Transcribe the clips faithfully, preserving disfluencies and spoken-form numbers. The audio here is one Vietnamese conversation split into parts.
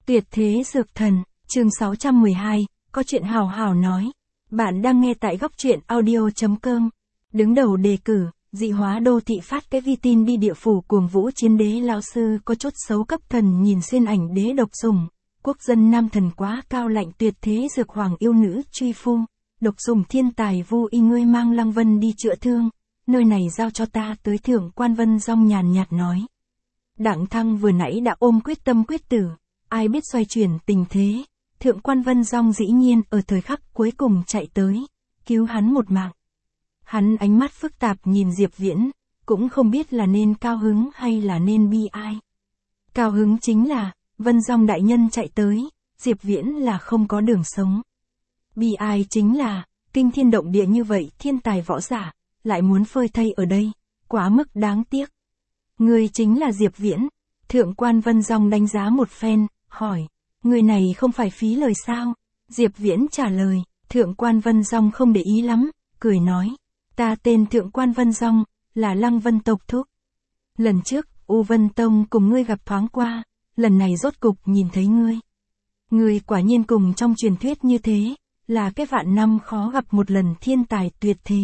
Tuyệt thế dược thần, chương sáu trăm mười hai, có chuyện hào hào nói. Bạn đang nghe tại góc truyện audio chấm com. Đứng đầu đề cử, dị hóa đô thị phát cái vi tin đi địa phủ cuồng vũ chiến đế lão sư có chốt xấu cấp thần nhìn xuyên ảnh đế độc dùng. Quốc dân nam thần quá cao lạnh tuyệt thế dược hoàng yêu nữ truy phu. Độc dùng thiên tài vu y ngươi mang Lăng Vân đi chữa thương. Nơi này giao cho ta tới thượng quan Vân Dong nhàn nhạt nói. Đặng Thăng vừa nãy đã ôm quyết tâm quyết tử. Ai biết xoay chuyển tình thế, thượng quan Vân Dong dĩ nhiên ở thời khắc cuối cùng chạy tới, cứu hắn một mạng. Hắn ánh mắt phức tạp nhìn Diệp Viễn, cũng không biết là nên cao hứng hay là nên bi ai. Cao hứng chính là, Vân Dong đại nhân chạy tới, Diệp Viễn là không có đường sống. Bi ai chính là, kinh thiên động địa như vậy thiên tài võ giả, lại muốn phơi thây ở đây, quá mức đáng tiếc. Người chính là Diệp Viễn, thượng quan Vân Dong đánh giá một phen. Hỏi, người này không phải phí lời sao? Diệp Viễn trả lời, thượng quan Vân Dong không để ý lắm, cười nói, ta tên thượng quan Vân Dong, là Lăng Vân tộc thúc. Lần trước, U Vân Tông cùng ngươi gặp thoáng qua, lần này rốt cục nhìn thấy ngươi. Ngươi quả nhiên cùng trong truyền thuyết như thế, là cái vạn năm khó gặp một lần thiên tài tuyệt thế.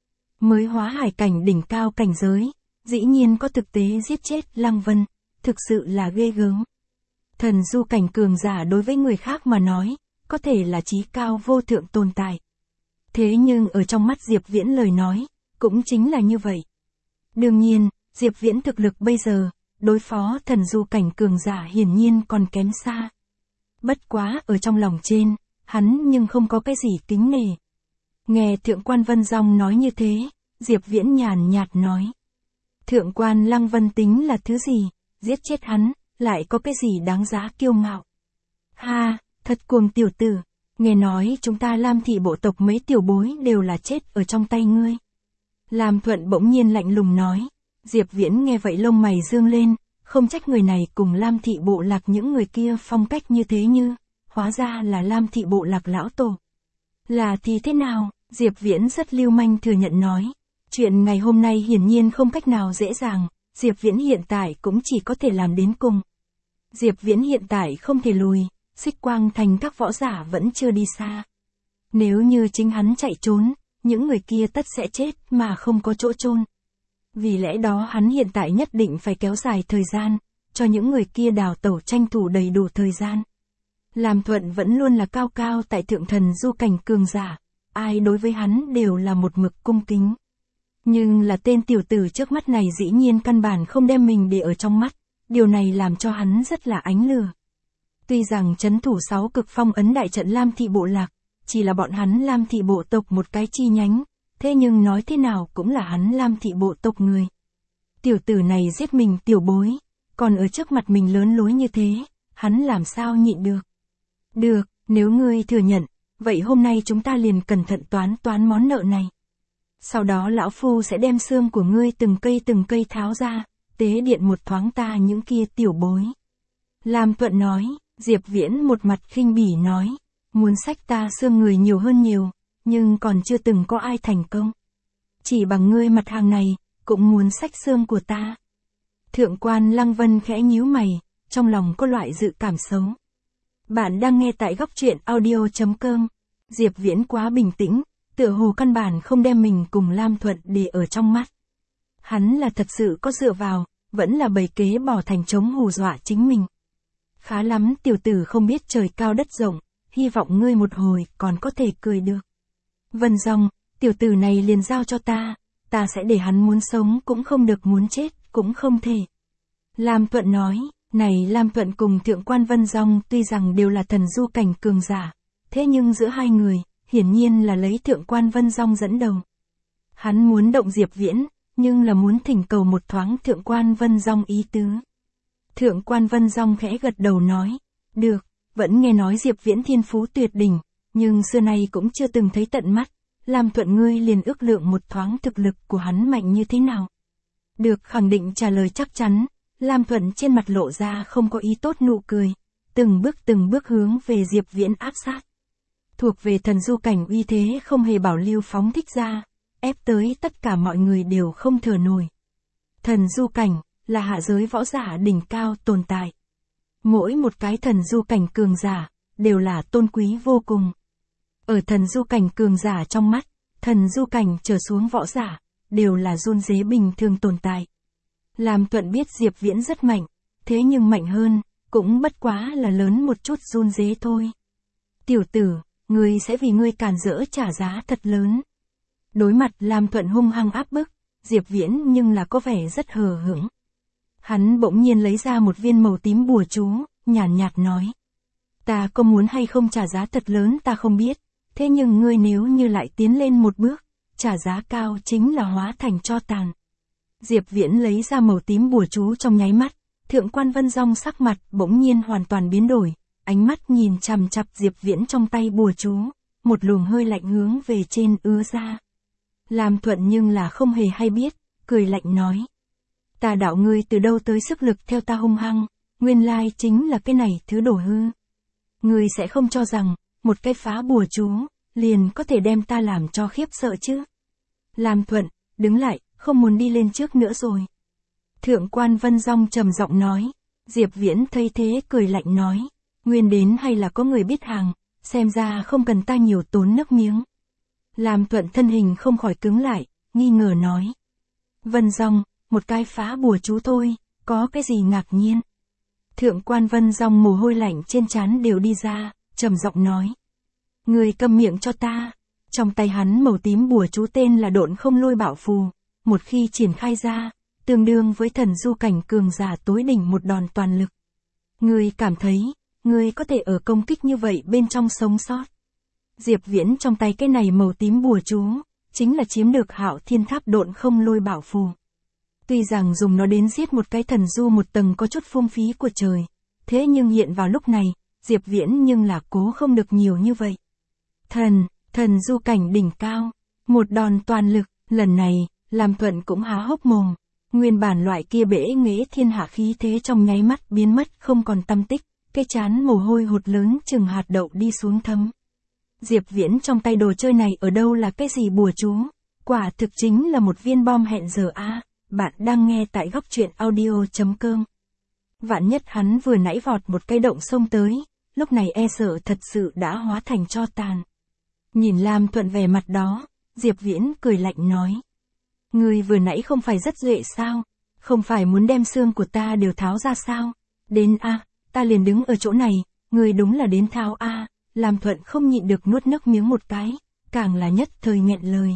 Mới hóa hải cảnh đỉnh cao cảnh giới, dĩ nhiên có thực tế giết chết Lăng Vân, thực sự là ghê gớm. Thần du cảnh cường giả đối với người khác mà nói, có thể là chí cao vô thượng tồn tại. Thế nhưng ở trong mắt Diệp Viễn lời nói, cũng chính là như vậy. Đương nhiên, Diệp Viễn thực lực bây giờ, đối phó thần du cảnh cường giả hiển nhiên còn kém xa. Bất quá ở trong lòng trên, hắn nhưng không có cái gì kính nể. Nghe thượng quan Vân Dong nói như thế, Diệp Viễn nhàn nhạt nói. Thượng quan Lăng Vân tính là thứ gì, giết chết hắn. Lại có cái gì đáng giá kiêu ngạo. Ha, thật cuồng tiểu tử, nghe nói chúng ta Lam thị bộ tộc mấy tiểu bối đều là chết ở trong tay ngươi. Lam Thuận bỗng nhiên lạnh lùng nói. Diệp Viễn nghe vậy lông mày dương lên, không trách người này cùng Lam thị bộ lạc những người kia phong cách như thế như, hóa ra là Lam thị bộ lạc lão tổ. Là thì thế nào, Diệp Viễn rất lưu manh thừa nhận nói. Chuyện ngày hôm nay hiển nhiên không cách nào dễ dàng, Diệp Viễn hiện tại cũng chỉ có thể làm đến cùng. Diệp Viễn hiện tại không thể lùi, Xích Quang Thành các võ giả vẫn chưa đi xa. Nếu như chính hắn chạy trốn, những người kia tất sẽ chết mà không có chỗ chôn. Vì lẽ đó hắn hiện tại nhất định phải kéo dài thời gian, cho những người kia đào tẩu tranh thủ đầy đủ thời gian. Lam Thuận vẫn luôn là cao cao tại thượng thần du cảnh cường giả, ai đối với hắn đều là một mực cung kính. Nhưng là tên tiểu tử trước mắt này dĩ nhiên căn bản không đem mình để ở trong mắt. Điều này làm cho hắn rất là ánh lửa. Tuy rằng trấn thủ sáu cực phong ấn đại trận Lam thị bộ lạc, chỉ là bọn hắn Lam thị bộ tộc một cái chi nhánh, thế nhưng nói thế nào cũng là hắn Lam thị bộ tộc người. Tiểu tử này giết mình tiểu bối, còn ở trước mặt mình lớn lối như thế, hắn làm sao nhịn được. Được, nếu ngươi thừa nhận, vậy hôm nay chúng ta liền cẩn thận toán toán món nợ này. Sau đó lão phu sẽ đem xương của ngươi từng cây từng cây tháo ra. Tế điện một thoáng ta những kia tiểu bối. Lam Thuận nói, Diệp Viễn một mặt khinh bỉ nói, muốn xách ta xương người nhiều hơn nhiều, nhưng còn chưa từng có ai thành công. Chỉ bằng ngươi mặt hàng này, cũng muốn xách xương của ta. Thượng quan Lăng Vân khẽ nhíu mày, trong lòng có loại dự cảm xấu. Bạn đang nghe tại góc truyện audio chấm com. Diệp Viễn quá bình tĩnh, tựa hồ căn bản không đem mình cùng Lam Thuận để ở trong mắt. Hắn là thật sự có dựa vào, vẫn là bày kế bỏ thành trống hù dọa chính mình. Khá lắm tiểu tử không biết trời cao đất rộng, hy vọng ngươi một hồi còn có thể cười được. Vân Dong, tiểu tử này liền giao cho ta, ta sẽ để hắn muốn sống cũng không được muốn chết cũng không thể. Lam Thuận nói, này Lam Thuận cùng thượng quan Vân Dong tuy rằng đều là thần du cảnh cường giả, thế nhưng giữa hai người, hiển nhiên là lấy thượng quan Vân Dong dẫn đầu. Hắn muốn động Diệp Viễn, nhưng là muốn thỉnh cầu một thoáng thượng quan Vân Dong ý tứ. Thượng quan Vân Dong khẽ gật đầu nói, được, vẫn nghe nói Diệp Viễn thiên phú tuyệt đỉnh, nhưng xưa nay cũng chưa từng thấy tận mắt, Lam Thuận ngươi liền ước lượng một thoáng thực lực của hắn mạnh như thế nào. Được khẳng định trả lời chắc chắn, Lam Thuận trên mặt lộ ra không có ý tốt nụ cười, từng bước từng bước hướng về Diệp Viễn áp sát. Thuộc về thần du cảnh uy thế không hề bảo lưu phóng thích ra, ép tới tất cả mọi người đều không thở nổi. Thần du cảnh, là hạ giới võ giả đỉnh cao tồn tại. Mỗi một cái thần du cảnh cường giả, đều là tôn quý vô cùng. Ở thần du cảnh cường giả trong mắt, thần du cảnh trở xuống võ giả, đều là run rế bình thường tồn tại. Lam Thuận biết Diệp Viễn rất mạnh, thế nhưng mạnh hơn, cũng bất quá là lớn một chút run rế thôi. Tiểu tử, ngươi sẽ vì ngươi cản rỡ trả giá thật lớn. Đối mặt Lam Thuận hung hăng áp bức, Diệp Viễn nhưng là có vẻ rất hờ hững. Hắn bỗng nhiên lấy ra một viên màu tím bùa chú, nhàn nhạt nói. Ta có muốn hay không trả giá thật lớn ta không biết, thế nhưng ngươi nếu như lại tiến lên một bước, trả giá cao chính là hóa thành tro tàn. Diệp Viễn lấy ra màu tím bùa chú trong nháy mắt, Thượng quan Vân Dong sắc mặt bỗng nhiên hoàn toàn biến đổi, ánh mắt nhìn chằm chằm Diệp Viễn trong tay bùa chú, một luồng hơi lạnh hướng về trên ứa ra. Lam Thuận nhưng là không hề hay biết, cười lạnh nói. Ta đạo ngươi từ đâu tới sức lực theo ta hung hăng, nguyên lai chính là cái này thứ đổ hư. Ngươi sẽ không cho rằng, một cái phá bùa chú, liền có thể đem ta làm cho khiếp sợ chứ. Lam Thuận, đứng lại, không muốn đi lên trước nữa rồi. Thượng quan Vân Dong trầm giọng nói, Diệp Viễn thấy thế cười lạnh nói, nguyên đến hay là có người biết hàng, xem ra không cần ta nhiều tốn nước miếng. Lam Thuận thân hình không khỏi cứng lại, nghi ngờ nói. Vân Dong, một cái phá bùa chú thôi, có cái gì ngạc nhiên. Thượng quan Vân Dong mồ hôi lạnh trên trán đều đi ra, trầm giọng nói. Người câm miệng cho ta. Trong tay hắn màu tím bùa chú tên là Độn Không Lôi Bảo Phù, một khi triển khai ra, tương đương với thần du cảnh cường giả tối đỉnh một đòn toàn lực. Người cảm thấy, người có thể ở công kích như vậy bên trong sống sót. Diệp Viễn trong tay cái này màu tím bùa chú, chính là chiếm được Hạo Thiên Tháp Độn Không Lôi Bảo Phù. Tuy rằng dùng nó đến giết một cái thần du một tầng có chút phung phí của trời, thế nhưng hiện vào lúc này, Diệp Viễn nhưng là cố không được nhiều như vậy. Thần, thần du cảnh đỉnh cao, một đòn toàn lực, lần này, Lam Thuận cũng há hốc mồm. Nguyên bản loại kia bể nghễ thiên hạ khí thế trong nháy mắt biến mất không còn tăm tích, cái chán mồ hôi hột lớn chừng hạt đậu đi xuống thấm. Diệp Viễn trong tay đồ chơi này ở đâu là cái gì bùa chú, quả thực chính là một viên bom hẹn giờ a. À, bạn đang nghe tại góc truyện audio chấm com. Vạn nhất hắn vừa nãy vọt một cái động xông tới, lúc này e sợ thật sự đã hóa thành tro tàn. Nhìn Lam Thuận vẻ mặt đó, Diệp Viễn cười lạnh nói. Người vừa nãy không phải rất duệ sao, không phải muốn đem xương của ta đều tháo ra sao, đến a, à, ta liền đứng ở chỗ này, người đúng là đến tháo a. À. Lam Thuận không nhịn được nuốt nước miếng một cái, càng là nhất thời nghẹn lời.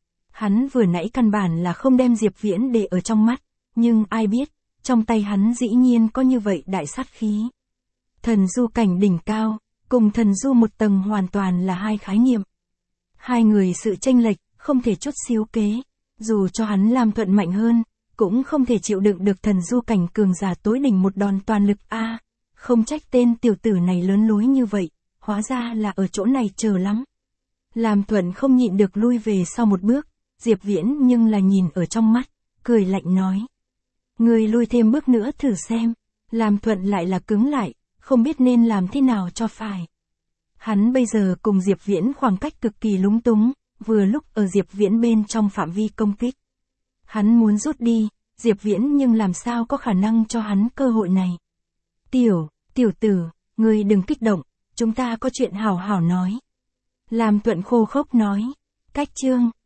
Hắn vừa nãy căn bản là không đem Diệp Viễn để ở trong mắt, nhưng ai biết, trong tay hắn dĩ nhiên có như vậy đại sát khí. Thần du cảnh đỉnh cao, cùng thần du một tầng hoàn toàn là hai khái niệm. Hai người sự chênh lệch, không thể chút xíu kế, dù cho hắn Lam Thuận mạnh hơn, cũng không thể chịu đựng được thần du cảnh cường giả tối đỉnh một đòn toàn lực a. À, không trách tên tiểu tử này lớn lối như vậy, hóa ra là ở chỗ này chờ lắm. Lam Thuận không nhịn được lui về sau một bước, Diệp Viễn nhưng là nhìn ở trong mắt, cười lạnh nói. Người lui thêm bước nữa thử xem. Lam Thuận lại là cứng lại, không biết nên làm thế nào cho phải. Hắn bây giờ cùng Diệp Viễn khoảng cách cực kỳ lúng túng, vừa lúc ở Diệp Viễn bên trong phạm vi công kích. Hắn muốn rút đi, Diệp Viễn nhưng làm sao có khả năng cho hắn cơ hội này. Tiểu, tiểu tử, ngươi đừng kích động, chúng ta có chuyện hào hào nói. Lam Thuận khô khốc nói. Cách chương.